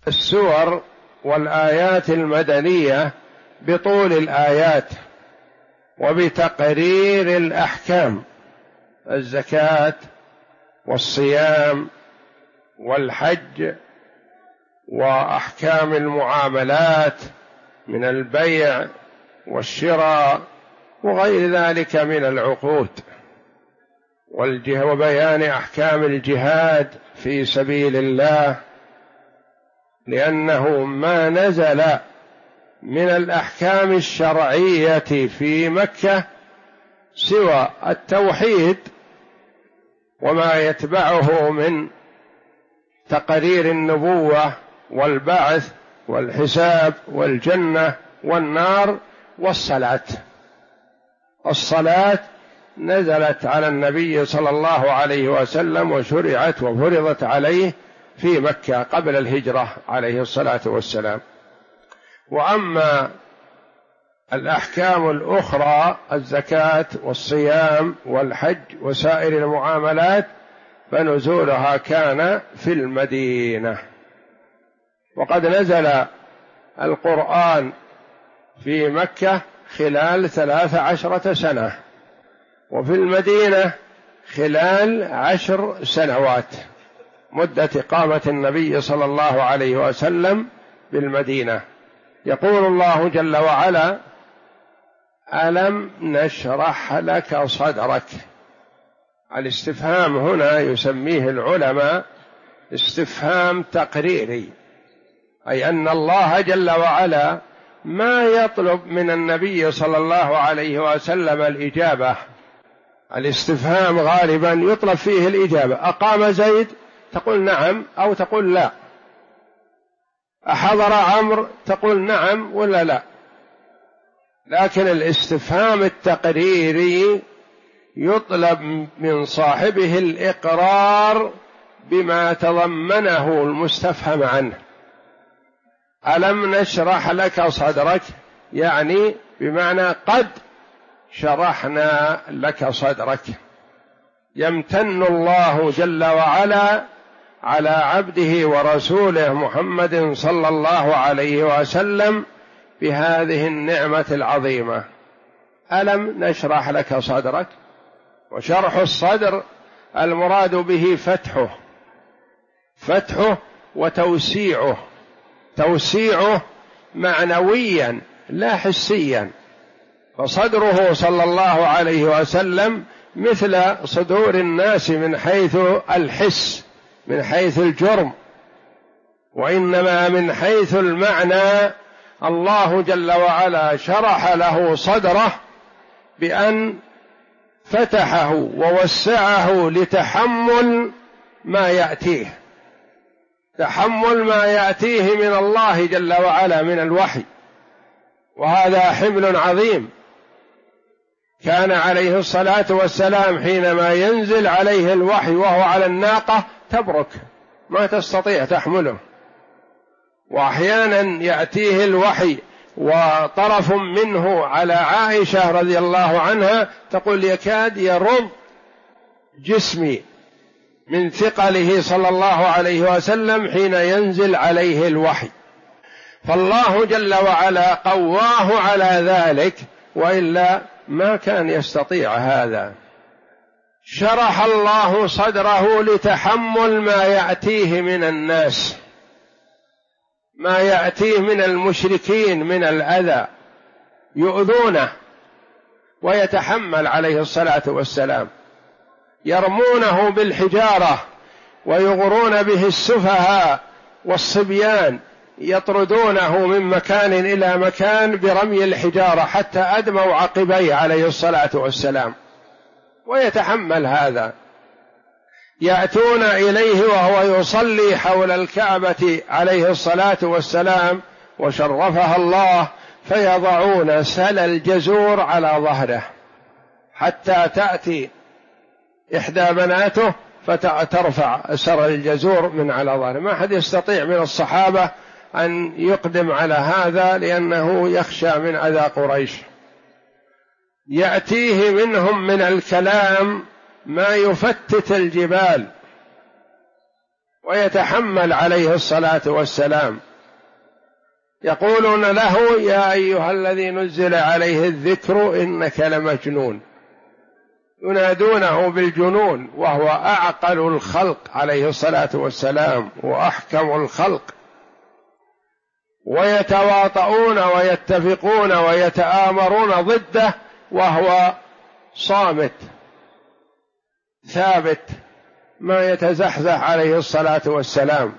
السور والآيات المدنية بطول الآيات وبتقرير الأحكام: الزكاة والصيام والحج وأحكام المعاملات من البيع والشراء وغير ذلك من العقود، وبيان أحكام الجهاد في سبيل الله، لأنه ما نزل من الأحكام الشرعية في مكة سوى التوحيد وما يتبعه من تقرير النبوة والبعث والحساب والجنة والنار والصلاة. الصلاة نزلت على النبي صلى الله عليه وسلم وشرعت وفرضت عليه في مكة قبل الهجرة عليه الصلاة والسلام. وأما الأحكام الأخرى: الزكاة والصيام والحج وسائر المعاملات، فنزولها كان في المدينة. وقد نزل القرآن في مكة خلال 13 سنة، وفي المدينة خلال 10 سنوات، مدة إقامة النبي صلى الله عليه وسلم بالمدينة. يقول الله جل وعلا: ألم نشرح لك صدرك. الاستفهام هنا يسميه العلماء استفهام تقريري، أي أن الله جل وعلا ما يطلب من النبي صلى الله عليه وسلم الإجابة. الاستفهام غالبا يطلب فيه الإجابة: أقام زيد؟ تقول نعم أو تقول لا. أحضر عمرو؟ تقول نعم ولا لا. لكن الاستفهام التقريري يطلب من صاحبه الإقرار بما تضمنه المستفهم عنه. ألم نشرح لك صدرك، يعني بمعنى قد شرحنا لك صدرك. يمتن الله جل وعلا على عبده ورسوله محمد صلى الله عليه وسلم بهذه النعمة العظيمة. ألم نشرح لك صدرك. وشرح الصدر المراد به فتحه وتوسيعه، توسيعه معنويا لا حسيا. فصدره صلى الله عليه وسلم مثل صدور الناس من حيث الحس، من حيث الجرم، وإنما من حيث المعنى. الله جل وعلا شرح له صدره بأن فتحه ووسعه لتحمل ما يأتيه، تحمل ما يأتيه من الله جل وعلا من الوحي، وهذا حمل عظيم. كان عليه الصلاة والسلام حينما ينزل عليه الوحي وهو على الناقة تبرك، ما تستطيع تحمله. وأحيانا يأتيه الوحي وطرف منه على عائشة رضي الله عنها تقول: يكاد يرض جسمي من ثقله صلى الله عليه وسلم حين ينزل عليه الوحي. فالله جل وعلا قواه على ذلك، وإلا ما كان يستطيع هذا. شرح الله صدره لتحمل ما يأتيه من الناس، ما يأتيه من المشركين من الأذى، يؤذونه ويتحمل عليه الصلاة والسلام. يرمونه بالحجارة ويغرون به السفهاء والصبيان، يطردونه من مكان إلى مكان برمي الحجارة حتى أدموا عقبيه عليه الصلاة والسلام، ويتحمل هذا. يأتون إليه وهو يصلي حول الكعبة عليه الصلاة والسلام وشرفها الله، فيضعون سل الجزور على ظهره حتى تأتي إحدى بناته فترفع سر الجزور من على ظهره. ما أحد يستطيع من الصحابة أن يقدم على هذا، لأنه يخشى من أذى قريش. يأتيه منهم من الكلام ما يفتت الجبال ويتحمل عليه الصلاة والسلام. يقولون له: يا أيها الذي نزل عليه الذكر إنك لمجنون، ينادونه بالجنون، وهو أعقل الخلق عليه الصلاة والسلام وأحكم الخلق، ويتواطؤون ويتفقون ويتآمرون ضده وهو صامت ثابت ما يتزحزح عليه الصلاة والسلام.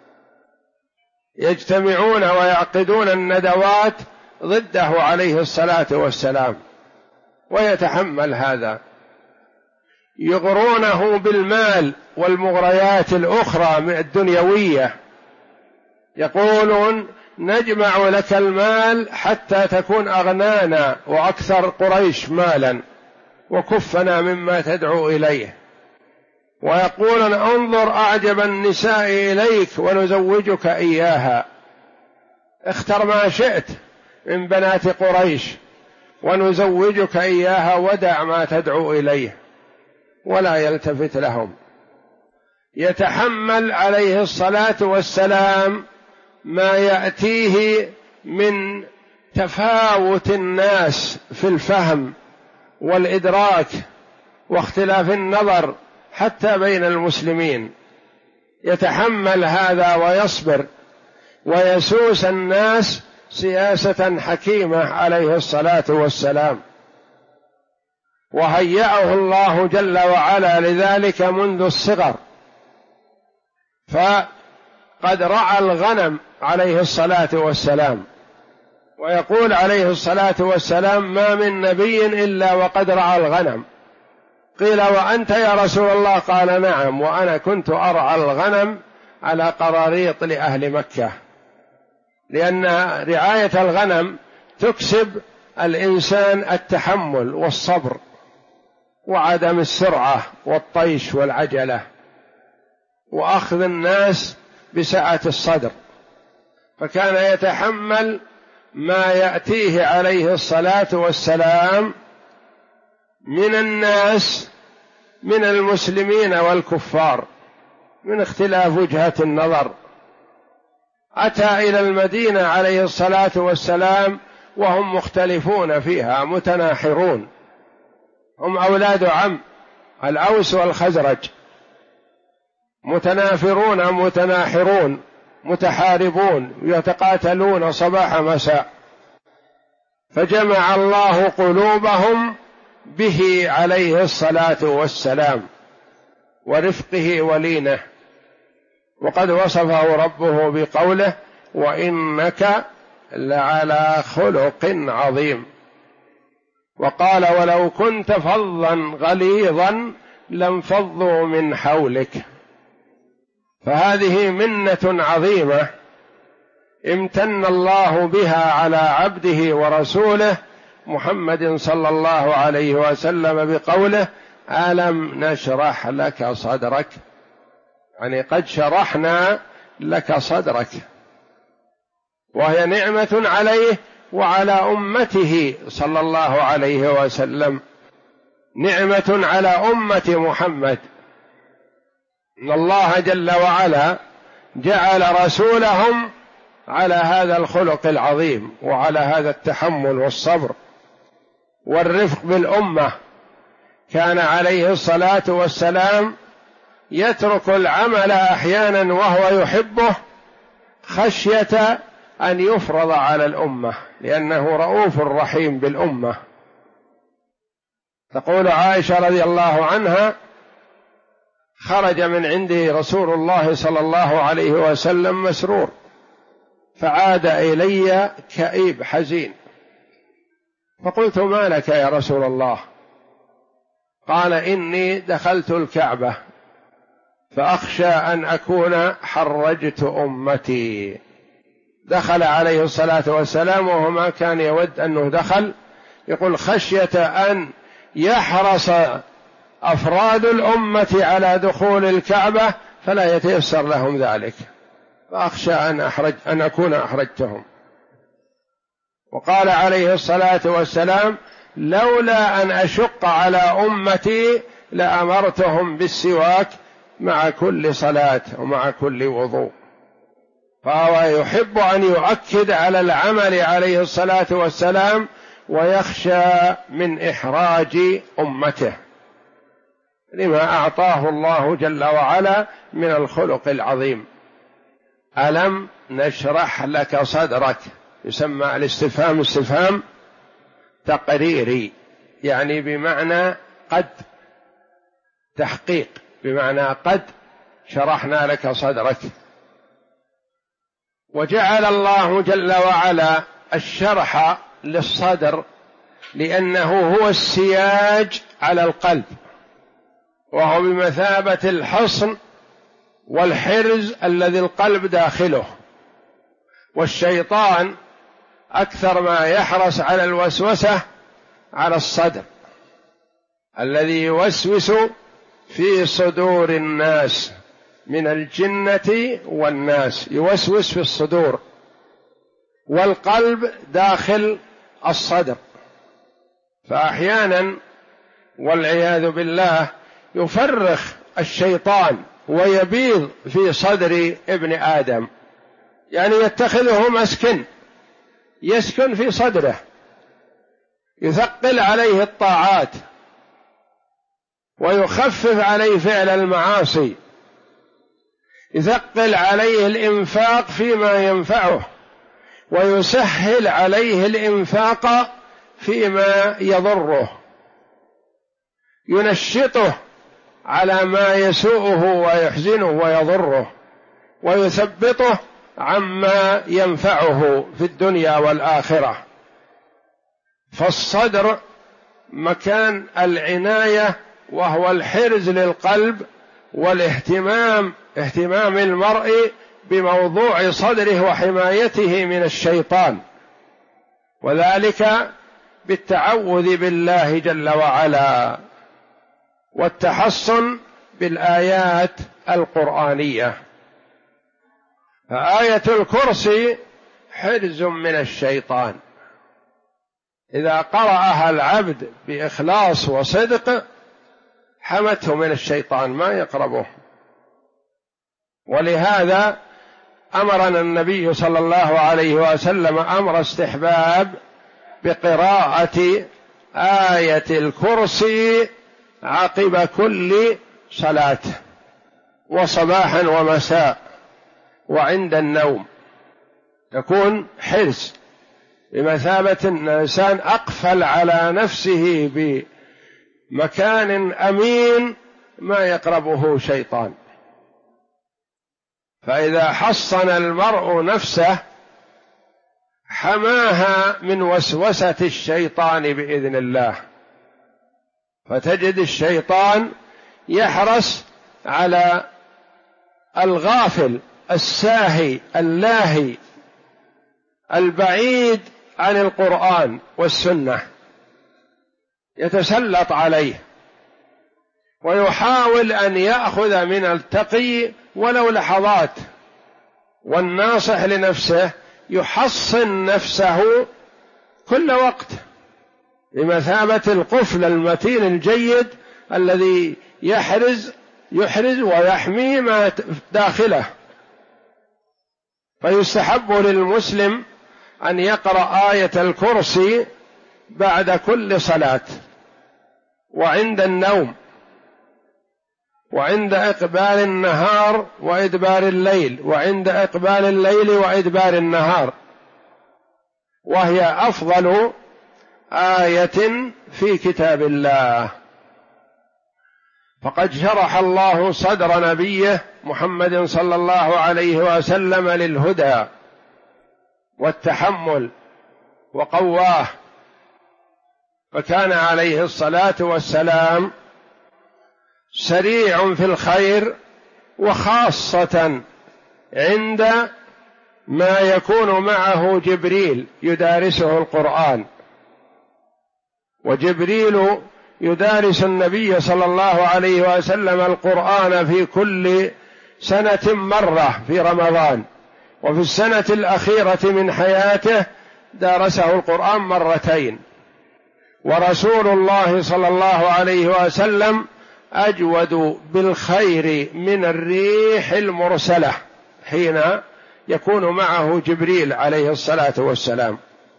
يجتمعون ويعقدون الندوات ضده عليه الصلاة والسلام، ويتحمل هذا. يغرونه بالمال والمغريات الأخرى الدنيوية، يقولون: نجمع لك المال حتى تكون أغنانا وأكثر قريش مالا وكفنا مما تدعو إليه. ويقولون: انظر أعجب النساء إليك ونزوجك إياها، اختر ما شئت من بنات قريش ونزوجك إياها ودع ما تدعو إليه، ولا يلتفت لهم. يتحمل عليه الصلاة والسلام ما يأتيه من تفاوت الناس في الفهم والإدراك واختلاف النظر حتى بين المسلمين، يتحمل هذا ويصبر ويسوس الناس سياسة حكيمة عليه الصلاة والسلام. وهيأه الله جل وعلا لذلك منذ الصغر، فقد رعى الغنم عليه الصلاة والسلام. ويقول عليه الصلاة والسلام: ما من نبي إلا وقد رعى الغنم. قيل: وأنت يا رسول الله؟ قال: نعم، وأنا كنت أرعى الغنم على قراريط لأهل مكة، لأن رعاية الغنم تكسب الإنسان التحمل والصبر وعدم السرعة والطيش والعجلة، وأخذ الناس بسعة الصدر. فكان يتحمل ما يأتيه عليه الصلاة والسلام من الناس من المسلمين والكفار من اختلاف وجهة النظر. أتى إلى المدينة عليه الصلاة والسلام وهم مختلفون فيها متناحرون، هم أولاد عم الأوس والخزرج، متنافرون متناحرون متحاربون يتقاتلون صباح مساء. فجمع الله قلوبهم به عليه الصلاة والسلام ورفقه ولينه. وقد وصفه ربه بقوله: وإنك لعلى خلق عظيم. وقال: ولو كنت فظا غليظا لانفضوا من حولك. فهذه منة عظيمة امتن الله بها على عبده ورسوله محمد صلى الله عليه وسلم بقوله: ألم نشرح لك صدرك، يعني قد شرحنا لك صدرك. وهي نعمة عليه وعلى أمته صلى الله عليه وسلم، نعمة على أمة محمد. إن الله جل وعلا جعل رسولهم على هذا الخلق العظيم وعلى هذا التحمل والصبر والرفق بالأمة. كان عليه الصلاة والسلام يترك العمل أحيانا وهو يحبه خشية أن يفرض على الأمة، لأنه رؤوف رحيم بالأمة. تقول عائشة رضي الله عنها: خرج من عندي رسول الله صلى الله عليه وسلم مسرور، فعاد إلي كئيب حزين، فقلت: ما لك يا رسول الله؟ قال: إني دخلت الكعبة فأخشى أن أكون حرجت أمتي. دخل عليه الصلاة والسلام وهو ما كان يود أنه دخل، يقول: خشية أن يحرص أفراد الأمة على دخول الكعبة فلا يتيسر لهم ذلك، فأخشى أن أكون أحرجتهم. وقال عليه الصلاة والسلام: لولا أن أشق على أمتي لأمرتهم بالسواك مع كل صلاة ومع كل وضوء. فهو يحب أن يؤكد على العمل عليه الصلاة والسلام، ويخشى من إحراج أمته لما أعطاه الله جل وعلا من الخلق العظيم. ألم نشرح لك صدرك، يسمى الاستفهام استفهام تقريري، يعني بمعنى قد، تحقيق، بمعنى قد شرحنا لك صدرك. وجعل الله جل وعلا الشرح للصدر لأنه هو السياج على القلب، وهو بمثابة الحصن والحرز الذي القلب داخله. والشيطان أكثر ما يحرص على الوسوسة على الصدر الذي يوسوس في صدور الناس من الجنة والناس، يوسوس في الصدور، والقلب داخل الصدر. فأحيانا والعياذ بالله يفرخ الشيطان ويبيض في صدر ابن آدم، يعني يتخذه مسكن، يسكن في صدره، يثقل عليه الطاعات ويخفف عليه فعل المعاصي، يثقل عليه الإنفاق فيما ينفعه، ويسهل عليه الإنفاق فيما يضره، ينشطه على ما يسوءه ويحزنه ويضره، ويثبطه عما ينفعه في الدنيا والآخرة. فالصدر مكان العناية، وهو الحرز للقلب والاهتمام، اهتمام المرء بموضوع صدره وحمايته من الشيطان، وذلك بالتعوذ بالله جل وعلا والتحصن بالآيات القرآنية. فآية الكرسي حرز من الشيطان، إذا قرأها العبد بإخلاص وصدق حمته من الشيطان، ما يقربه. ولهذا أمرنا النبي صلى الله عليه وسلم أمر استحباب بقراءة آية الكرسي عقب كل صلاة، وصباحا ومساء وعند النوم، تكون حرز بمثابة الإنسان أقفل على نفسه بمكان أمين ما يقربه شيطان. فإذا حصن المرء نفسه حماها من وسوسة الشيطان بإذن الله. فتجد الشيطان يحرص على الغافل الساهي اللاهي البعيد عن القرآن والسنة، يتسلط عليه ويحاول أن يأخذ من التقي ولو لحظات، والناصح لنفسه يحصن نفسه كل وقت بمثابة القفل المتين الجيد الذي يحرز ويحمي ما داخله. فيستحب للمسلم أن يقرأ آية الكرسي بعد كل صلاة، وعند النوم، وعند إقبال النهار وإدبار الليل، وعند إقبال الليل وإدبار النهار، وهي أفضل آية في كتاب الله. فقد شرح الله صدر نبيه محمد صلى الله عليه وسلم للهدى والتحمل وقواه، فكان عليه الصلاة والسلام سريع في الخير، وخاصة عند ما يكون معه جبريل يدارسه القرآن، وجبريل يدارس النبي صلى الله عليه وسلم القرآن في كل سنة مرة في رمضان، وفي السنة الأخيرة من حياته دارسه القرآن مرتين. ورسول الله صلى الله عليه وسلم أجود بالخير من الريح المرسلة حين يكون معه جبريل عليه الصلاة والسلام.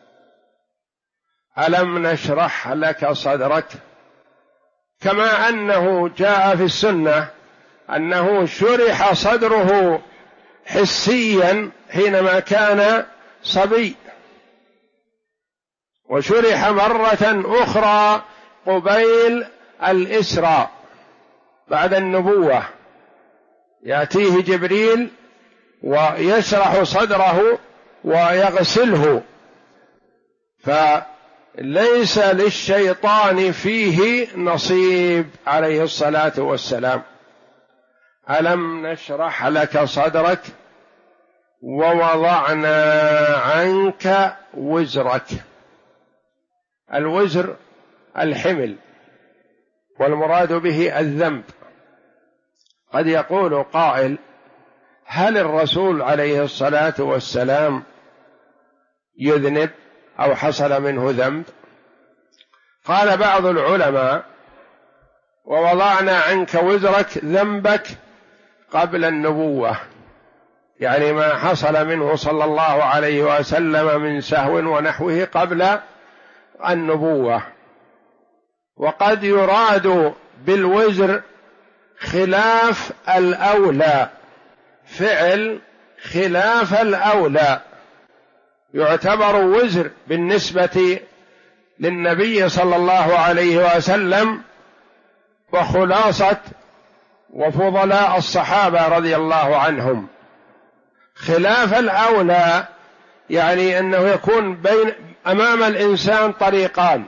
ألم نشرح لك صدرك، كما أنه جاء في السنة أنه شرح صدره حسيا حينما كان صبي، وشرح مرة أخرى قبيل الإسراء بعد النبوة، يأتيه جبريل ويشرح صدره ويغسله، فليس للشيطان فيه نصيب عليه الصلاة والسلام. ألم نشرح لك صدرك ووضعنا عنك وزرك. الوزر الحمل، والمراد به الذنب. قد يقول قائل: هل الرسول عليه الصلاة والسلام يذنب أو حصل منه ذنب؟ قال بعض العلماء: ووضعنا عنك وزرك، ذنبك قبل النبوة، يعني ما حصل منه صلى الله عليه وسلم من سهو ونحوه قبل النبوة. وقد يراد بالوزر خلاف الأولى، فعل خلاف الأولى، يعتبر وزر بالنسبة للنبي صلى الله عليه وسلم وخلاصة وفضلاء الصحابة رضي الله عنهم. خلاف الأولى يعني أنه يكون أمام الإنسان طريقان: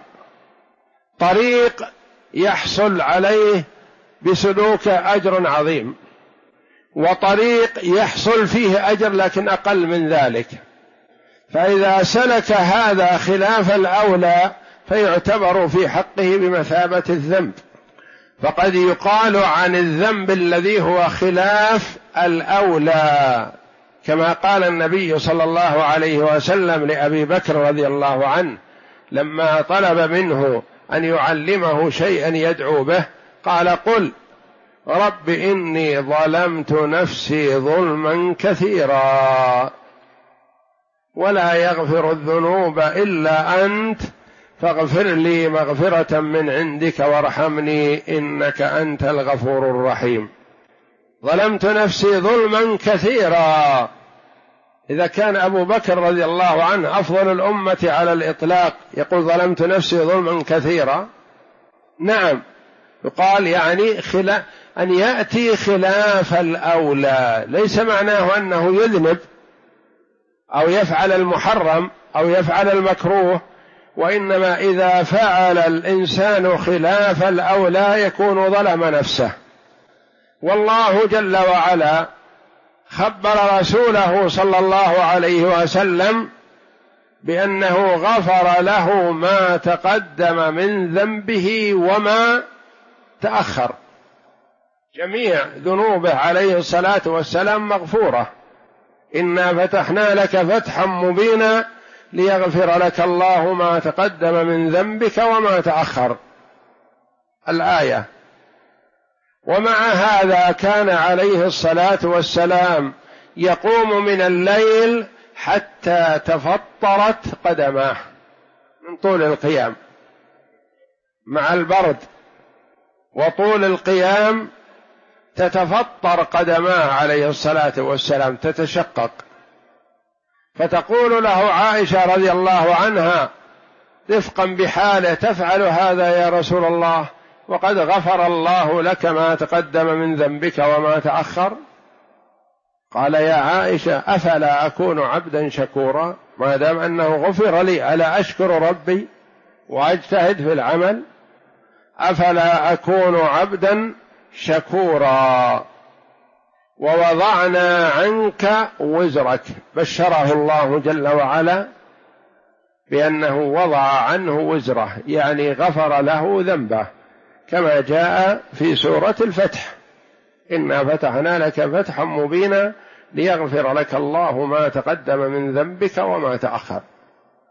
طريق يحصل عليه بسلوك أجر عظيم، وطريق يحصل فيه أجر لكن أقل من ذلك. فإذا سلك هذا خلاف الأولى فيعتبر في حقه بمثابة الذنب. فقد يقال عن الذنب الذي هو خلاف الأولى، كما قال النبي صلى الله عليه وسلم لأبي بكر رضي الله عنه لما طلب منه أن يعلمه شيئا يدعو به، قال: قل رب إني ظلمت نفسي ظلما كثيرا ولا يغفر الذنوب إلا أنت فاغفر لي مغفرة من عندك وارحمني إنك أنت الغفور الرحيم. ظلمت نفسي ظلما كثيرا. إذا كان أبو بكر رضي الله عنه أفضل الأمة على الإطلاق يقول ظلمت نفسي ظلما كثيرا، نعم، يقال يعني أن يأتي خلاف الأولى، ليس معناه أنه يذنب أو يفعل المحرم أو يفعل المكروه، وإنما إذا فعل الإنسان خلاف الأولى يكون ظلم نفسه. والله جل وعلا خبر رسوله صلى الله عليه وسلم بأنه غفر له ما تقدم من ذنبه وما تأخر، جميع ذنوبه عليه الصلاة والسلام مغفورة. إنا فتحنا لك فتحا مبينا ليغفر لك الله ما تقدم من ذنبك وما تأخر، الآية. ومع هذا كان عليه الصلاة والسلام يقوم من الليل حتى تفطرت قدماه من طول القيام، مع البرد وطول القيام تتفطر قدماه عليه الصلاة والسلام، تتشقق. فتقول له عائشة رضي الله عنها رفقا بحاله: تفعل هذا يا رسول الله وقد غفر الله لك ما تقدم من ذنبك وما تأخر؟ قال: يا عائشة أفلا أكون عبدا شكورا؟ ما دام أنه غفر لي ألا أشكر ربي وأجتهد في العمل؟ أفلا أكون عبدا شكورا. ووضعنا عنك وزرك، بشره الله جل وعلا بأنه وضع عنه وزره، يعني غفر له ذنبه، كما جاء في سورة الفتح: إنا فتحنا لك فتحا مبينا ليغفر لك الله ما تقدم من ذنبك وما تأخر.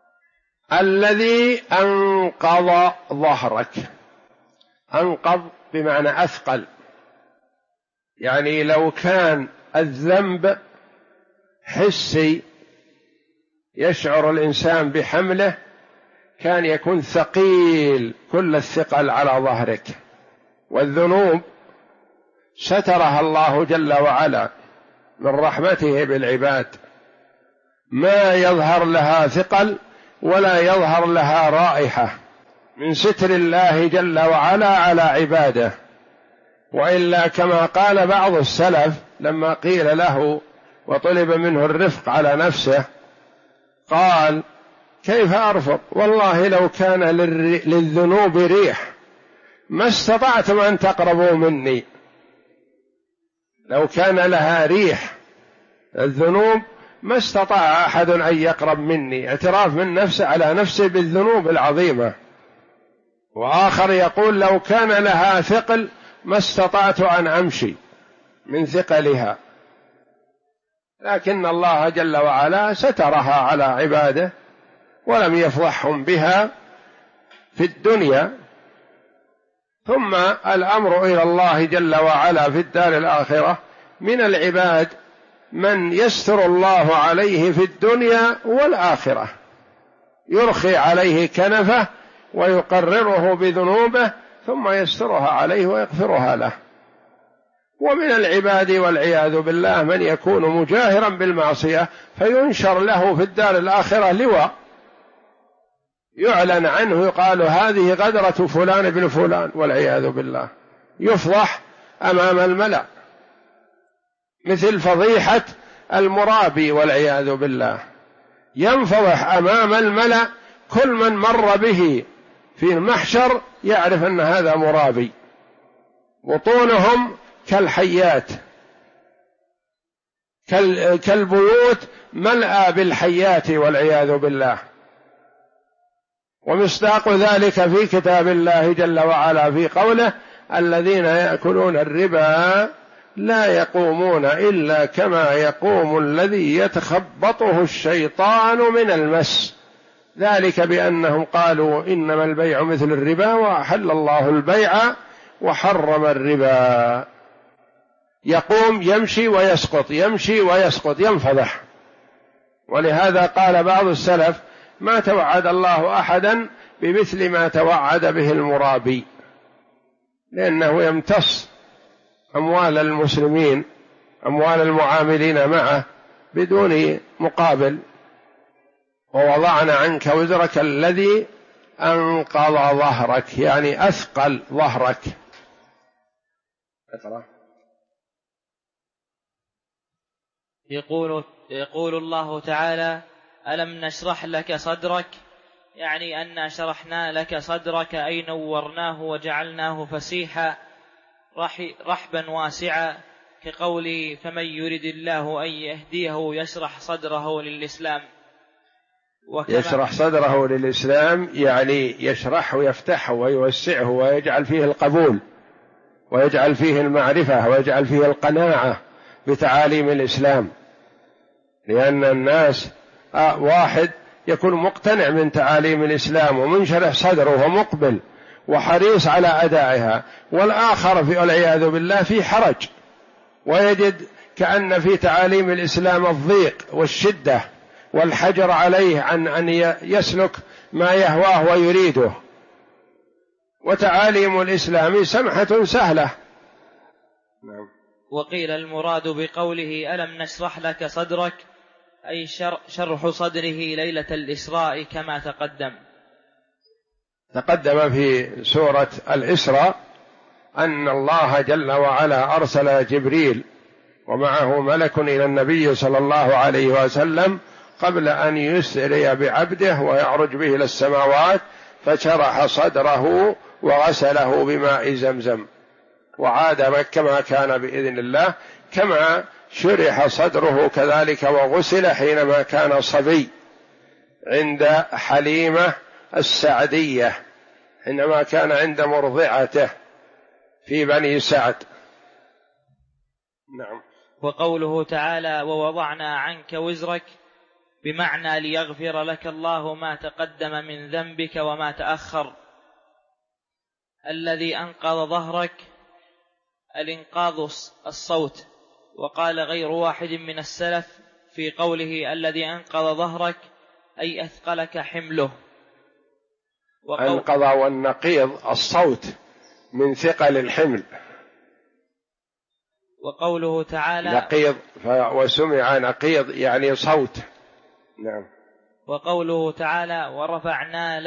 الذي أنقض ظهرك، أنقض بمعنى أثقل، يعني لو كان الذنب حسي يشعر الإنسان بحمله كان يكون ثقيل كل الثقل على ظهرك، والذنوب سترها الله جل وعلا من رحمته بالعباد، ما يظهر لها ثقل ولا يظهر لها رائحة من ستر الله جل وعلا على عباده. وإلا كما قال بعض السلف لما قيل له وطلب منه الرفق على نفسه قال: كيف أرفق؟ والله لو كان للذنوب ريح ما استطعتم أن تقربوا مني. لو كان لها ريح الذنوب ما استطاع أحد أن يقرب مني، اعتراف من نفسه على نفسه بالذنوب العظيمة. وآخر يقول: لو كان لها ثقل ما استطعت أن أمشي من ثقلها. لكن الله جل وعلا سترها على عباده ولم يفضحهم بها في الدنيا. ثم الأمر إلى الله جل وعلا في الدار الآخرة، من العباد من يستر الله عليه في الدنيا والآخرة، يرخي عليه كنفه ويقرره بذنوبه ثم يسترها عليه ويغفرها له. ومن العباد والعياذ بالله من يكون مجاهرا بالمعصية فينشر له في الدار الآخرة لواء يعلن عنه، يقال: هذه غدرة فلان بن فلان، والعياذ بالله، يفضح أمام الملأ، مثل فضيحة المرابي والعياذ بالله، ينفضح أمام الملأ، كل من مر به في المحشر يعرف أن هذا مرابي، بطونهم كالحيات، كالبيوت ملأى بالحيات والعياذ بالله. ومصداق ذلك في كتاب الله جل وعلا في قوله: الذين يأكلون الربا لا يقومون إلا كما يقوم الذي يتخبطه الشيطان من المس، ذلك بأنهم قالوا إنما البيع مثل الربا وأحل الله البيع وحرم الربا. يقوم يمشي ويسقط، يمشي ويسقط، ينفضح. ولهذا قال بعض السلف: ما توعد الله أحدا بمثل ما توعد به المرابي، لأنه يمتص أموال المسلمين، أموال المعاملين معه بدون مقابل. ووضعنا عنك وزرك الذي أنقض ظهرك، يعني أثقل ظهرك. يقول الله تعالى: ألم نشرح لك صدرك، يعني أن شرحنا لك صدرك أي نورناه وجعلناه فسيحا رحبا واسعا، كقولي: فمن يرد الله أن يهديه يشرح صدره للإسلام. يشرح صدره للإسلام يعني يشرحه، يفتحه ويوسعه ويجعل فيه القبول ويجعل فيه المعرفة ويجعل فيه القناعة بتعاليم الإسلام. لأن الناس واحد يكون مقتنع من تعاليم الإسلام ومنشرح صدره ومقبل وحريص على أدائها، والآخر في والعياذ بالله في حرج، ويجد كأن في تعاليم الإسلام الضيق والشدة والحجر عليه عن أن يسلك ما يهواه ويريده. وتعاليم الإسلام سمحة سهلة. وقيل المراد بقوله ألم نشرح لك صدرك أي شرح صدره ليلة الإسراء، كما تقدم في سورة الإسراء أن الله جل وعلا أرسل جبريل ومعه ملك إلى النبي صلى الله عليه وسلم قبل أن يسري بعبده ويعرج به إلى السماوات، فشرح صدره وغسله بماء زمزم وعاد كما كان بإذن الله، كما شرح صدره كذلك وغسل حينما كان صبي عند حليمة السعدية، حينما كان عند مرضعته في بني سعد. نعم. وقوله تعالى: ووضعنا عنك وزرك، بمعنى ليغفر لك الله ما تقدم من ذنبك وما تأخر، الذي أنقض ظهرك الإنقاذ الصوت. وقال غير واحد من السلف في قوله الذي أنقض ظهرك أي أثقلك حمله. أنقض والنقيض الصوت من ثقل الحمل. وقوله تعالى نقيض وسمع نقيض يعني صوت. نعم. وقوله تعالى ورفعنا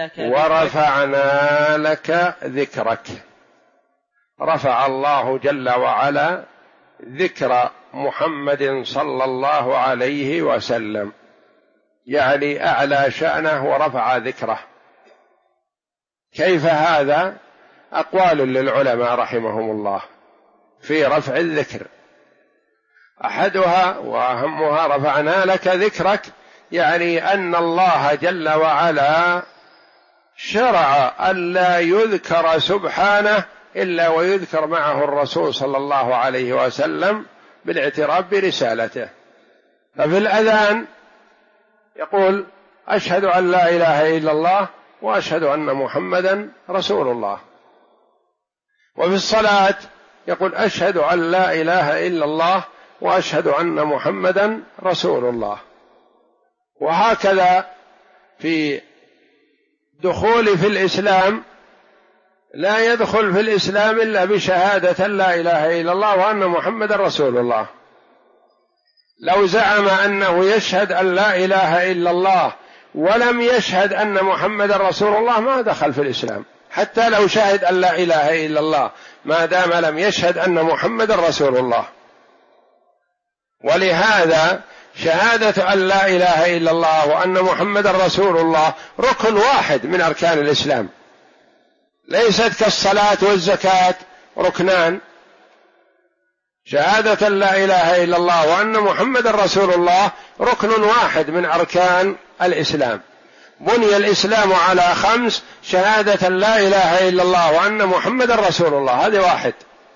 لك ذكرك. رفع الله جل وعلا ذكر محمد صلى الله عليه وسلم، يعني أعلى شأنه ورفع ذكره. كيف هذا؟ أقوال للعلماء رحمهم الله في رفع الذكر. أحدها وأهمها رفعنا لك ذكرك، يعني أن الله جل وعلا شرع ألا يذكر سبحانه إلا ويذكر معه الرسول صلى الله عليه وسلم بالاعتراف برسالته. ففي الأذان يقول أشهد أن لا إله إلا الله وأشهد أن محمدا رسول الله. وفي الصلاة يقول أشهد أن لا إله إلا الله وأشهد أن محمدا رسول الله. وهكذا في دخول في الإسلام لا يدخل في الإسلام إلا بشهادة لا إله إلا الله وأن محمدا رسول الله. لو زعم أنه يشهد أن لا إله إلا الله ولم يشهد أن محمدا رسول الله ما دخل في الإسلام، حتى لو شهد أن لا إله إلا الله ما دام لم يشهد أن محمدا رسول الله. ولهذا شهادة أن لا إله إلا الله وأن محمدا رسول الله ركن واحد من أركان الإسلام، ليست كالصلاة والزكاة ركنان. شهادة لا إله إلا الله وأن محمدا رسول الله ركن واحد من أركان الإسلام. بني الإسلام على 5: شهادة لا إله إلا الله وأن محمدا رسول الله، هذا واحد.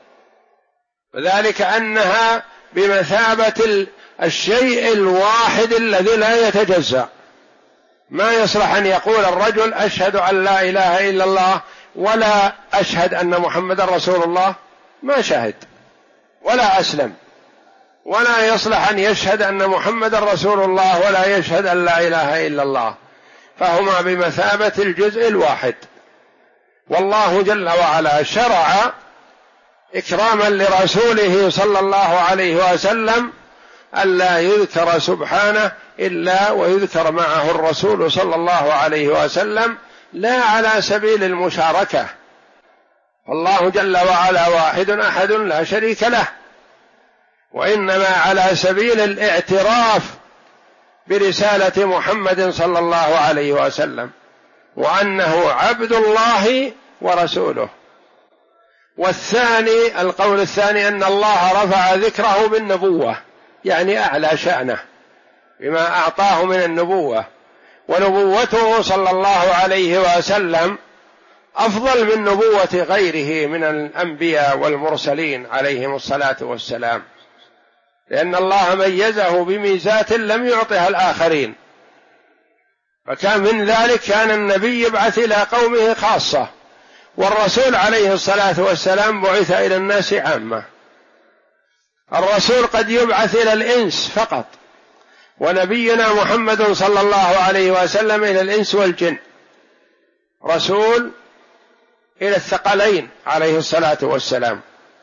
وذلك أنها بمثابة الشيء الواحد الذي لا يتجزأ. ما يصلح أن يقول الرجل أشهد أن لا إله إلا الله ولا أشهد أن محمدا رسول الله، ما شهد ولا أسلم. ولا يصلح أن يشهد أن محمدا رسول الله ولا يشهد أن لا إله إلا الله، فهما بمثابة الجزء الواحد. والله جل وعلا شرع إكراما لرسوله صلى الله عليه وسلم ألا يذكر سبحانه إلا ويذكر معه الرسول صلى الله عليه وسلم، لا على سبيل المشاركة. الله جل وعلا واحد أحد لا شريك له، وإنما على سبيل الاعتراف برسالة محمد صلى الله عليه وسلم وأنه عبد الله ورسوله. والثاني القول الثاني أن الله رفع ذكره بالنبوة، يعني أعلى شأنه بما أعطاه من النبوة، ونبوته صلى الله عليه وسلم أفضل من نبوة غيره من الأنبياء والمرسلين عليهم الصلاة والسلام، لأن الله ميزه بميزات لم يعطها الآخرين. فكان من ذلك كان النبي يبعث إلى قومه خاصة، والرسول عليه الصلاة والسلام بعث إلى الناس عامة. الرسول قد يبعث إلى الإنس فقط، ونبينا محمد صلى الله عليه وسلم إلى الإنس والجن، رسول إلى الثقلين عليه الصلاة والسلام.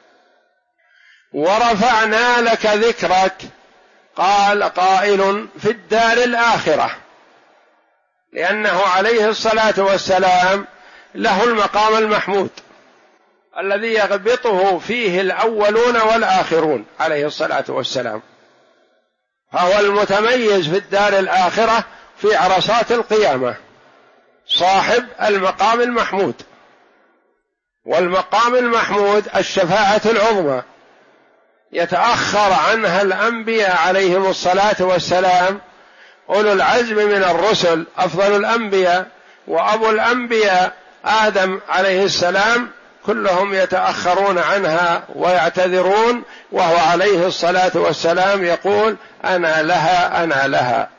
ورفعنا لك ذكرك، قال قائل في الدار الآخرة، لأنه عليه الصلاة والسلام له المقام المحمود الذي يغبطه فيه الأولون والآخرون عليه الصلاة والسلام، فهو المتميز في الدار الآخرة في عرصات القيامة، صاحب المقام المحمود. والمقام المحمود الشفاعة العظمى يتأخر عنها الأنبياء عليهم الصلاة والسلام، أولو العزم من الرسل أفضل الأنبياء وأبو الأنبياء آدم عليه السلام، كلهم يتأخرون عنها ويعتذرون، وهو عليه الصلاة والسلام يقول أنا لها أنا لها،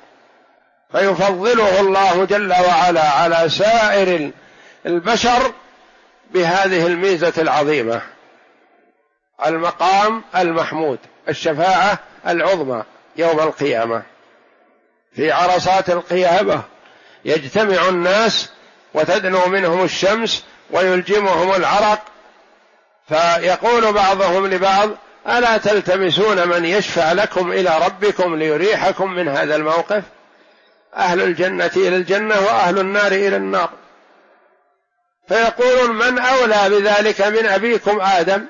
فيفضله الله جل وعلا على سائر البشر بهذه الميزة العظيمة: المقام المحمود، الشفاعة العظمى يوم القيامة. في عرصات القيامة يجتمع الناس وتدنو منهم الشمس ويلجمهم العرق، فيقول بعضهم لبعض: ألا تلتمسون من يشفع لكم إلى ربكم ليريحكم من هذا الموقف؟ أهل الجنة إلى الجنة وأهل النار إلى النار. فيقولون: من أولى بذلك من أبيكم آدم؟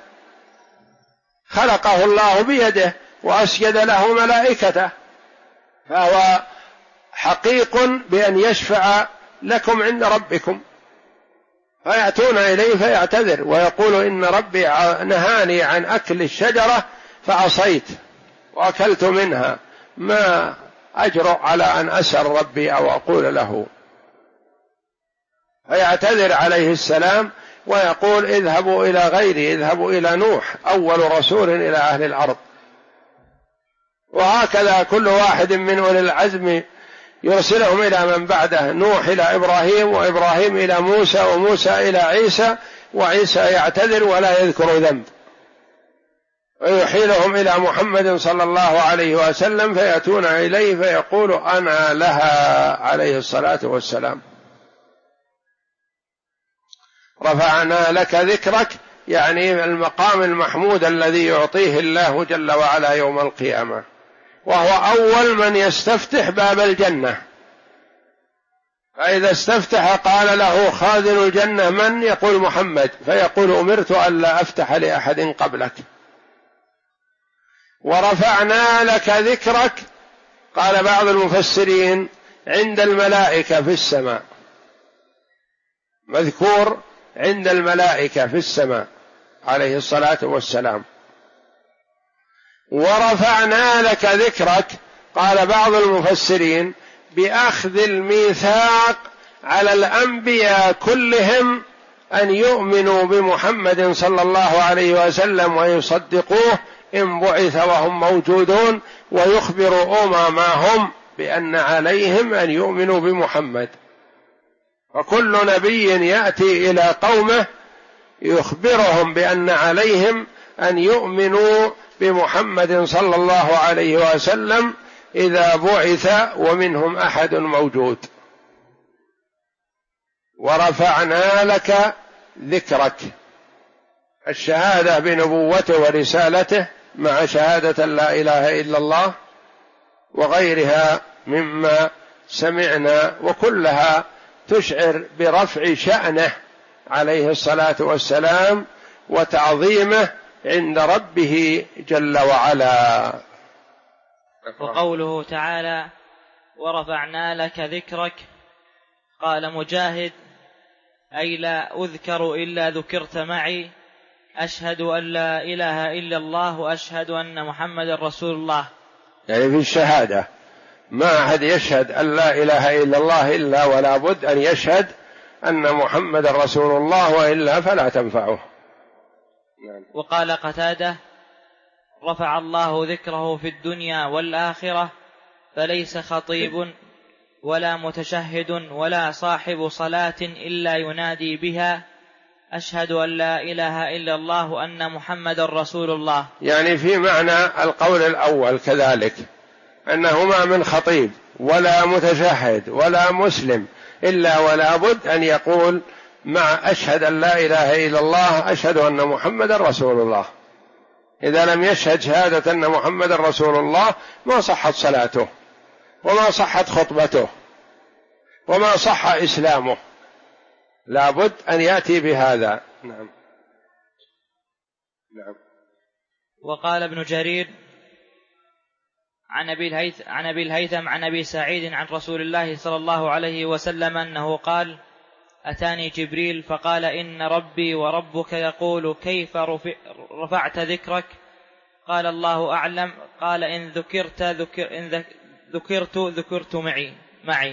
خلقه الله بيده وأسجد له ملائكته، فهو حقيق بأن يشفع لكم عند ربكم. فيأتون إليه فيعتذر ويقول: إن ربي نهاني عن أكل الشجرة فعصيت وأكلت منها، ما أجرؤ على أن أسأل ربي أو أقول له. فيعتذر عليه السلام ويقول: اذهبوا إلى غيري، اذهبوا إلى نوح أول رسول إلى أهل الأرض. وهكذا كل واحد من أولي العزم يرسلهم إلى من بعده: نوح إلى إبراهيم، وإبراهيم إلى موسى، وموسى إلى عيسى، وعيسى يعتذر ولا يذكر ذنب، ويحيلهم إلى محمد صلى الله عليه وسلم فيأتون إليه فيقول: أنا لها عليه الصلاة والسلام. رفعنا لك ذكرك، يعني المقام المحمود الذي يعطيه الله جل وعلا يوم القيامة، وهو أول من يستفتح باب الجنة. فإذا استفتح قال له خازن الجنة: من؟ يقول: محمد. فيقول: أمرت ألا أفتح لأحد قبلك. ورفعنا لك ذكرك، قال بعض المفسرين: عند الملائكة في السماء، مذكور عند الملائكة في السماء عليه الصلاة والسلام. ورفعنا لك ذكرك، قال بعض المفسرين: بأخذ الميثاق على الأنبياء كلهم أن يؤمنوا بمحمد صلى الله عليه وسلم ويصدقوه إن بعث وهم موجودون، ويخبروا أممهم بأن عليهم أن يؤمنوا بمحمد. وكل نبي يأتي إلى قومه يخبرهم بأن عليهم أن يؤمنوا بمحمد صلى الله عليه وسلم إذا بعث ومنهم أحد موجود. ورفعنا لك ذكرك، الشهادة بنبوته ورسالته مع شهادة لا إله إلا الله وغيرها مما سمعنا، وكلها تشعر برفع شأنه عليه الصلاة والسلام وتعظيمه عند ربه جل وعلا. وقوله تعالى: ورفعنا لك ذكرك، قال مجاهد: أي لا أذكر إلا ذكرت معي، أشهد أن لا إله إلا الله وأشهد أن محمد رسول الله. يعني في الشهادة ما أحد يشهد أن لا إله إلا الله إلا ولا بد أن يشهد أن محمد رسول الله، وإلا فلا تنفعه. وقال قتادة: رفع الله ذكره في الدنيا والآخرة، فليس خطيب ولا متشهد ولا صاحب صلاة إلا ينادي بها: أشهد أن لا إله إلا الله وأن محمد رسول الله. يعني في معنى القول الأول كذلك، أنه ما من خطيب ولا متشهد ولا مسلم إلا ولا بد أن يقول مع أشهد أن لا إله إلا الله أشهد أن محمد رسول الله. إذا لم يشهد شهادة أن محمد رسول الله ما صحت صلاته وما صحت خطبته وما صح إسلامه، لا بد أن يأتي بهذا. نعم. وقال ابن جرير عن أبي الهيثم عن أبي سعيد عن رسول الله صلى الله عليه وسلم أنه قال: أتاني جبريل فقال: إن ربي وربك يقول: كيف رفعت ذكرك؟ قال: الله أعلم. قال: إن ذكرت معي.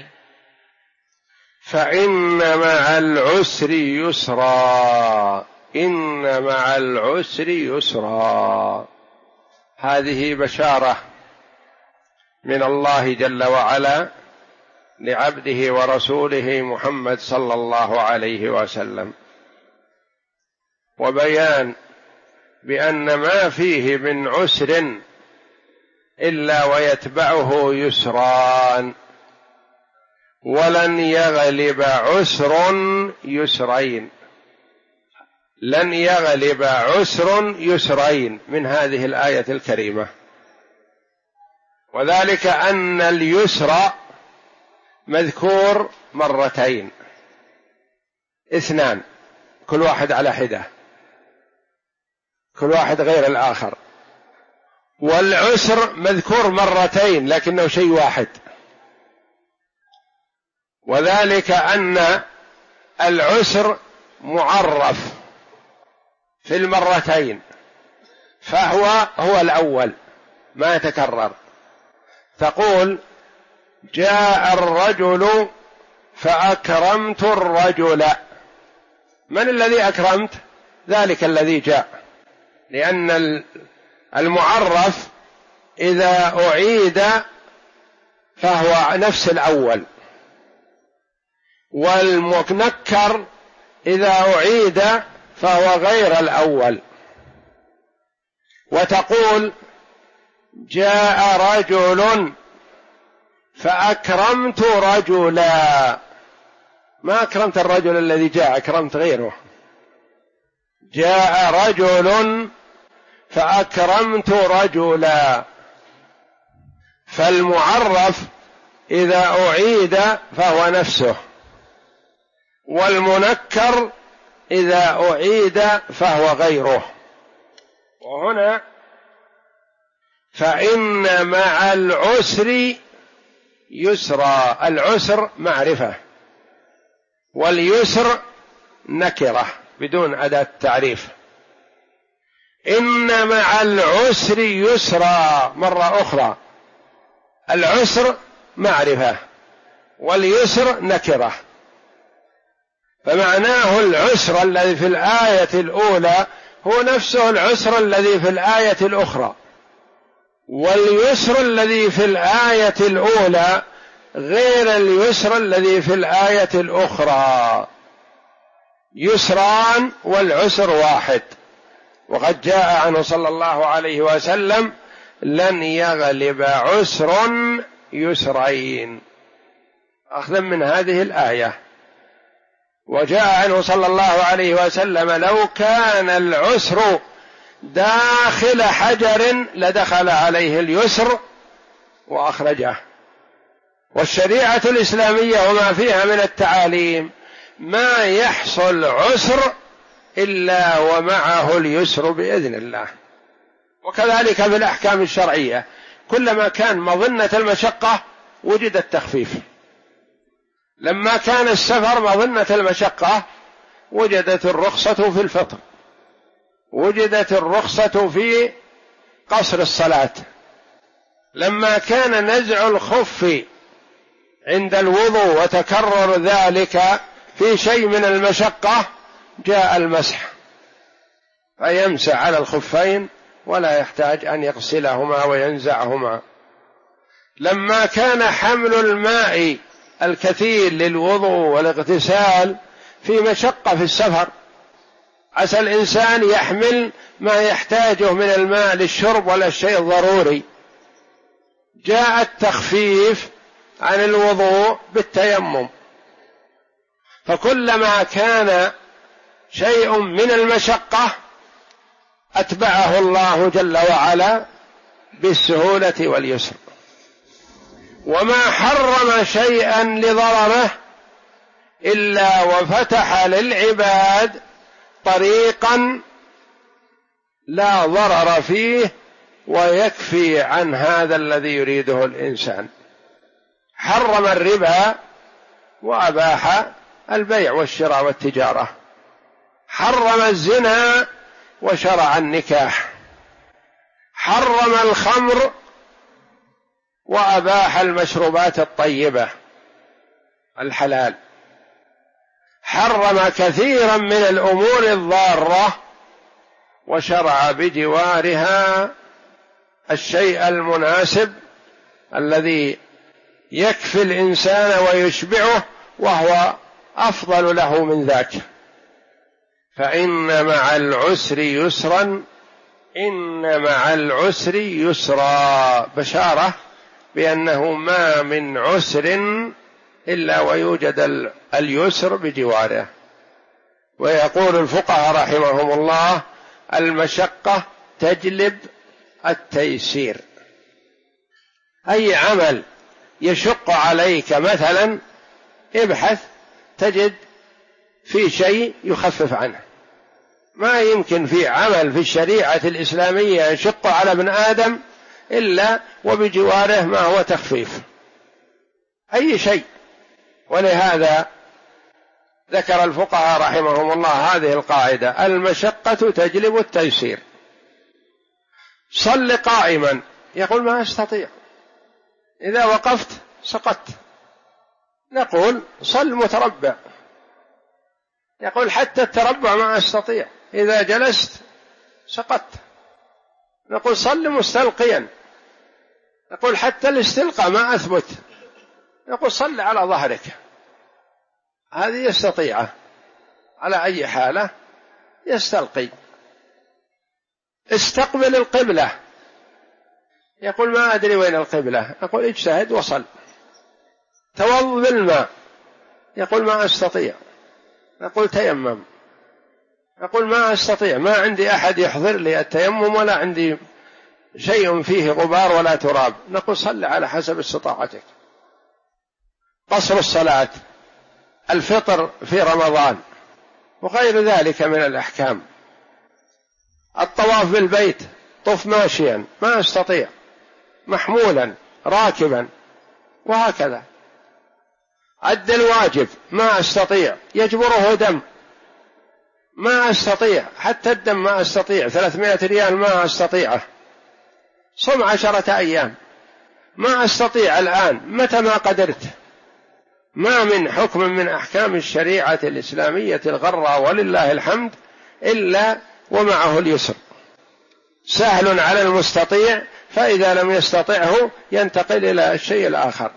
فإن مع العسر يسرا، إن مع العسر يسرا. هذه بشارة من الله جل وعلا لعبده ورسوله محمد صلى الله عليه وسلم، وبيان بأن ما فيه من عسر إلا ويتبعه يسران، ولن يغلب عسر يسرين، لن يغلب عسر يسرين من هذه الآية الكريمة. وذلك أن اليسر مذكور مرتين، اثنان، كل واحد على حدة، كل واحد غير الآخر. والعسر مذكور مرتين لكنه شيء واحد، وذلك أن العسر معرف في المرتين، فهو الأول ما يتكرر. تقول جاء الرجل فأكرمت الرجل، من الذي أكرمت؟ ذلك الذي جاء، لأن المعرف إذا أعيد فهو نفس الأول، والمنكر إذا أعيد فهو غير الأول. وتقول جاء رجل فأكرمت رجلا، ما أكرمت الرجل الذي جاء، أكرمت غيره. جاء رجل فأكرمت رجلا، فالمعرف إذا أعيد فهو نفسه، والمنكر إذا أعيد فهو غيره. وهنا فإن مع العسر يسرا، العسر معرفة واليسر نكرة بدون أداة تعريف. إن مع العسر يسرا، مرة أخرى، العسر معرفة واليسر نكرة، فمعناه العسر الذي في الآية الأولى هو نفسه العسر الذي في الآية الأخرى، واليسر الذي في الآية الأولى غير اليسر الذي في الآية الأخرى. يسران والعسر واحد. وقد جاء عنه صلى الله عليه وسلم لن يغلب عسر يسرين، أخذا من هذه الآية. وجاء عنه صلى الله عليه وسلم لو كان العسر داخل حجر لدخل عليه اليسر وأخرجه. والشريعة الإسلامية وما فيها من التعاليم ما يحصل عسر إلا ومعه اليسر بإذن الله. وكذلك في الأحكام الشرعية كلما كان مظنة المشقة وجد التخفيف. لما كان السفر مظنة المشقة وجدت الرخصة في الفطر، وجدت الرخصة في قصر الصلاة. لما كان نزع الخف عند الوضوء وتكرر ذلك في شيء من المشقة جاء المسح، فيمسح على الخفين ولا يحتاج أن يغسلهما وينزعهما. لما كان حمل الماء الكثير للوضوء والاغتسال في مشقة في السفر، عسى الإنسان يحمل ما يحتاجه من الماء للشرب ولا الشيء الضروري، جاء التخفيف عن الوضوء بالتيمم. فكلما كان شيء من المشقة أتبعه الله جل وعلا بالسهولة واليسر. وما حرم شيئا لضرره إلا وفتح للعباد طريقا لا ضرر فيه ويكفي عن هذا الذي يريده الإنسان. حرم الربا وأباح البيع والشراء والتجارة، حرم الزنا وشرع النكاح، حرم الخمر وأباح المشروبات الطيبة الحلال، حرم كثيرا من الأمور الضارة وشرع بجوارها الشيء المناسب الذي يكفي الإنسان ويشبعه وهو أفضل له من ذاك. فإن مع العسر يسرا إن مع العسر يسرا، بشارة بأنه ما من عسر إلا ويوجد اليسر بجواره. ويقول الفقهاء رحمهم الله: المشقة تجلب التيسير. أي عمل يشق عليك مثلا ابحث تجد في شيء يخفف عنه. ما يمكن في عمل في الشريعة الإسلامية يشق على ابن آدم إلا وبجواره ما هو تخفيف، أي شيء. ولهذا ذكر الفقهاء رحمهم الله هذه القاعدة: المشقة تجلب التيسير. صل قائما، يقول ما أستطيع، إذا وقفت سقطت. نقول صل متربع، يقول حتى التربع ما أستطيع، إذا جلست سقطت. نقول صل مستلقيا، نقول حتى الاستلقاء ما أثبت، نقول صل على ظهرك، هذه يستطيعه على أي حالة يستلقي. استقبل القبلة، يقول ما أدري وين القبلة، نقول اجتهد وصل. توضأ بالماء، يقول ما أستطيع، نقول تيمم. نقول ما أستطيع، ما عندي أحد يحضر لي التيمم ولا عندي شيء فيه غبار ولا تراب، نقول صل على حسب استطاعتك. قصر الصلاة، الفطر في رمضان وغير ذلك من الأحكام. الطواف بالبيت، طف ماشيا ما أستطيع، محمولا راكبا، وهكذا. أدى الواجب ما أستطيع، يجبره دم ما أستطيع، حتى الدم ما أستطيع، 300 ريال ما أستطيعه. صم 10 أيام ما أستطيع الآن، متى ما قدرت. ما من حكم من أحكام الشريعة الإسلامية الغراء ولله الحمد إلا ومعه اليسر، سهل على المستطيع، فإذا لم يستطعه ينتقل إلى الشيء الآخر.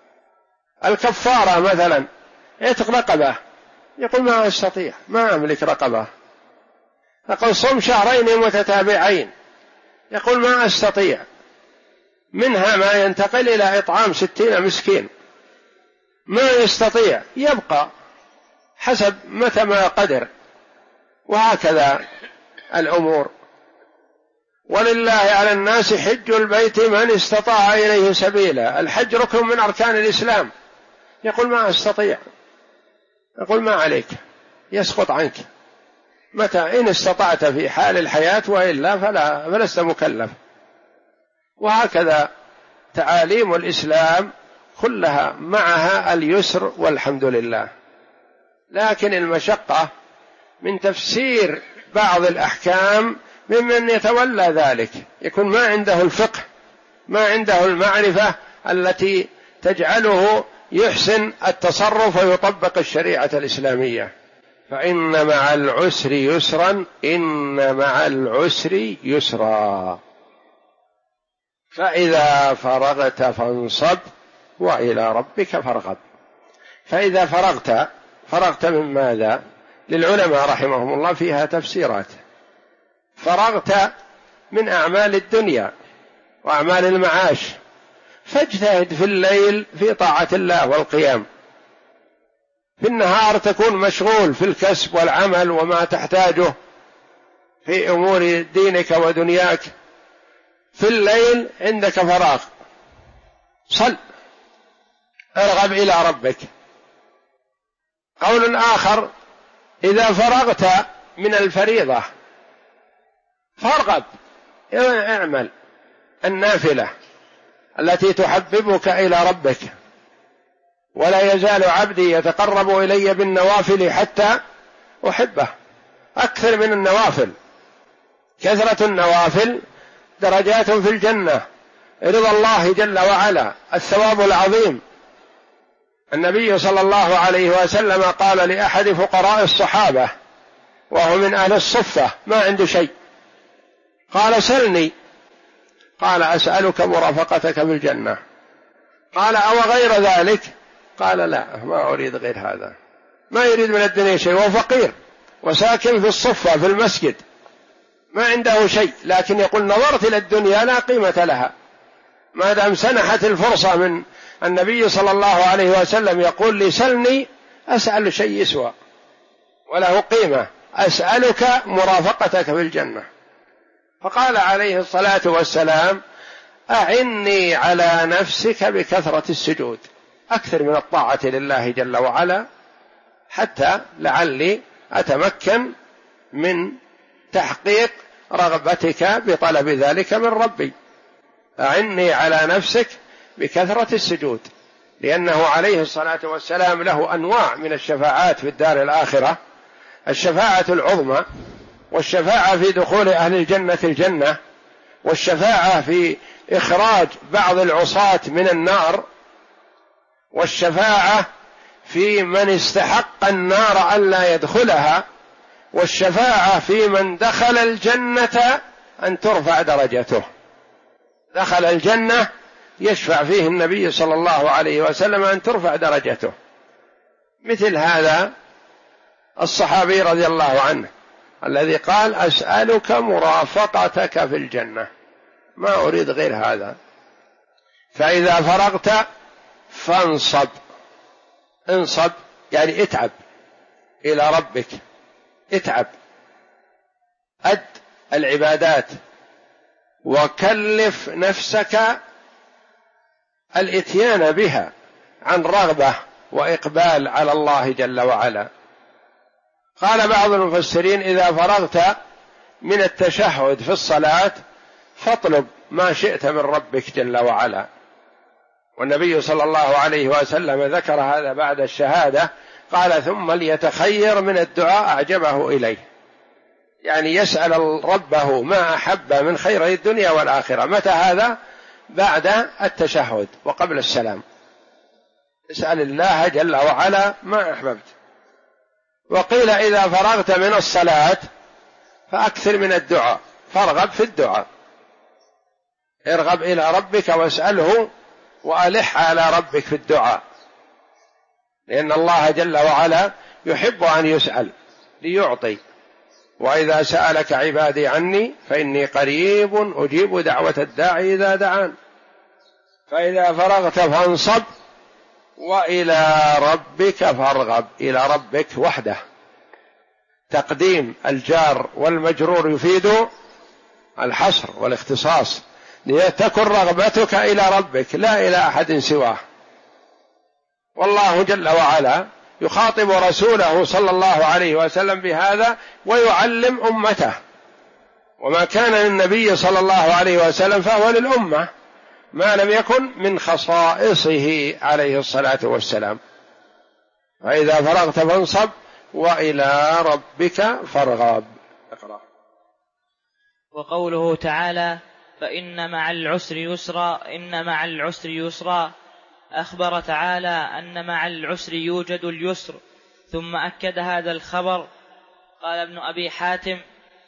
الكفارة مثلا، عتق رقبة، يقول ما أستطيع، ما أملك رقبة. يقول صم 2 متتابعين، يقول ما أستطيع. منها ما ينتقل إلى إطعام 60 مسكين، ما يستطيع، يبقى حسب متى ما قدر. وهكذا الأمور. ولله على الناس حج البيت من استطاع إليه سبيلا. الحج ركن من أركان الإسلام، يقول ما أستطيع، يقول ما عليك، يسقط عنك متى إن استطعت في حال الحياة، وإلا فلست مكلف. وهكذا تعاليم الإسلام كلها معها اليسر والحمد لله. لكن المشقة من تفسير بعض الأحكام ممن يتولى ذلك، يكون ما عنده الفقه، ما عنده المعرفة التي تجعله يحسن التصرف ويطبق الشريعة الإسلامية. فإن مع العسر يسرا إن مع العسر يسرا، فإذا فرغت فانصب وإلى ربك فارغب. فإذا فرغت من ماذا؟ للعلماء رحمهم الله فيها تفسيرات. فرغت من أعمال الدنيا وأعمال المعاش، فاجتهد في الليل في طاعة الله والقيام. في النهار تكون مشغول في الكسب والعمل وما تحتاجه في أمور دينك ودنياك. في الليل عندك فراغ، صل، ارغب إلى ربك. قول آخر: إذا فرغت من الفريضة فارغب، اعمل النافلة التي تحببك إلى ربك. ولا يزال عبدي يتقرب إلي بالنوافل حتى أحبه. أكثر من النوافل، كثرة النوافل درجات في الجنة، رضا الله جل وعلا، الثواب العظيم. النبي صلى الله عليه وسلم قال لأحد فقراء الصحابة وهو من أهل الصفة ما عنده شيء، قال: سلني. قال: أسألك مرافقتك في الجنة. قال: أو غير ذلك؟ قال: لا، ما أريد غير هذا، ما يريد من الدنيا شيء، وهو فقير وساكن في الصفة في المسجد ما عنده شيء، لكن يقول نظرت إلى الدنيا لا قيمة لها، ما دام سنحت الفرصة من النبي صلى الله عليه وسلم يقول لي سلني أسأل شيء يسوى وله قيمة، أسألك مرافقتك في الجنة. فقال عليه الصلاة والسلام أعني على نفسك بكثرة السجود، أكثر من الطاعة لله جل وعلا حتى لعلي أتمكن من تحقيق رغبتك بطلب ذلك من ربي. أعني على نفسك بكثرة السجود، لأنه عليه الصلاة والسلام له أنواع من الشفاعات في الدار الآخرة، الشفاعة العظمى، والشفاعة في دخول أهل الجنة الجنة، والشفاعة في إخراج بعض العصاة من النار، والشفاعة في من استحق النار ألا يدخلها، والشفاعة في من دخل الجنة أن ترفع درجته. دخل الجنة يشفع فيه النبي صلى الله عليه وسلم أن ترفع درجته. مثل هذا الصحابي رضي الله عنه الذي قال أسألك مرافقتك في الجنة، ما أريد غير هذا. فإذا فرغت فانصب، انصب يعني اتعب إلى ربك، اتعب، أد العبادات، وكلف نفسك الاتيان بها عن رغبة وإقبال على الله جل وعلا. قال بعض المفسرين إذا فرغت من التشهد في الصلاة فاطلب ما شئت من ربك جل وعلا. والنبي صلى الله عليه وسلم ذكر هذا بعد الشهادة، قال ثم ليتخير من الدعاء أعجبه إليه، يعني يسأل ربه ما أحب من خير الدنيا والآخرة. متى هذا؟ بعد التشهد وقبل السلام، اسأل الله جل وعلا ما أحببت. وقيل إذا فرغت من الصلاة فأكثر من الدعاء، فارغب في الدعاء، ارغب إلى ربك واسأله وألح على ربك في الدعاء، لأن الله جل وعلا يحب أن يسأل ليعطي. وإذا سألك عبادي عني فإني قريب أجيب دعوة الداعي إذا دعان. فإذا فرغت فانصب وإلى ربك فارغب، إلى ربك وحده. تقديم الجار والمجرور يفيد الحصر والاختصاص، لتكن رغبتك إلى ربك لا إلى أحد سواه. والله جل وعلا يخاطب رسوله صلى الله عليه وسلم بهذا ويعلم أمته، وما كان للنبي صلى الله عليه وسلم فهو للأمة، ما لم يكن من خصائصه عليه الصلاة والسلام. فإذا فرغت فانصب وإلى ربك فارغب. اقرأ. وقوله تعالى فإن مع العسر يسرا، إن مع العسر يسرا، أخبر تعالى أن مع العسر يوجد اليسر، ثم أكد هذا الخبر. قال ابن أبي حاتم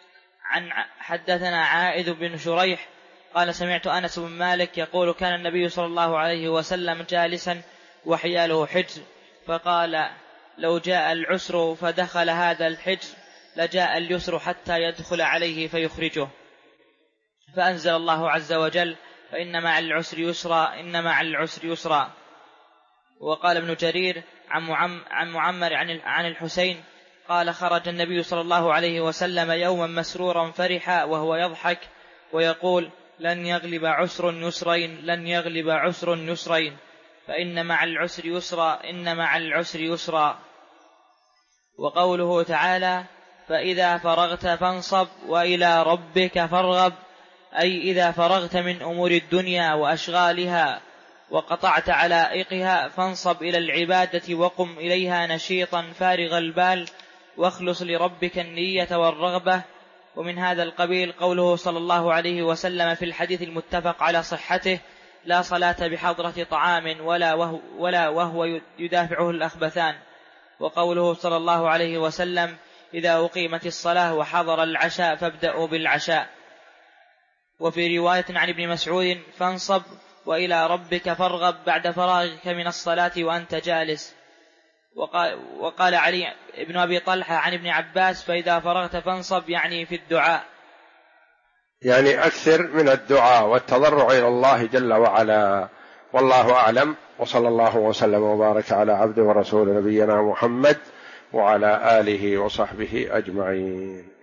حدثنا عائذ بن شريح قال سمعت أنس بن مالك يقول كان النبي صلى الله عليه وسلم جالسا وحياله حجر، فقال لو جاء العسر فدخل هذا الحجر لجاء اليسر حتى يدخل عليه فيخرجه، فأنزل الله عز وجل فإن مع العسر يسرا، إن مع العسر يسرا. وقال ابن جرير عن معمر عن الحسين قال خرج النبي صلى الله عليه وسلم يوما مسرورا فرحا وهو يضحك ويقول لن يغلب عسر يسرين، لن يغلب عسر يسرين، فإن مع العسر يسرا، إن مع العسر يسرا. وقوله تعالى فإذا فرغت فانصب وإلى ربك فارغب، أي إذا فرغت من أمور الدنيا وأشغالها وقطعت علائقها فانصب إلى العبادة وقم إليها نشيطا فارغ البال، واخلص لربك النية والرغبة. ومن هذا القبيل قوله صلى الله عليه وسلم في الحديث المتفق على صحته لا صلاة بحضرة طعام ولا وهو يدافعه الأخبثان. وقوله صلى الله عليه وسلم إذا أقيمت الصلاة وحضر العشاء فابدأوا بالعشاء. وفي رواية عن ابن مسعود فانصب وإلى ربك فارغب بعد فراغك من الصلاة وأنت جالس. وقال علي بن أبي طلحة عن ابن عباس: فإذا فرغت فانصب، يعني في الدعاء، يعني أكثر من الدعاء والتضرع إلى الله جل وعلا. والله أعلم، وصلى الله وسلم وبارك على عبده ورسول نبينا محمد وعلى آله وصحبه أجمعين.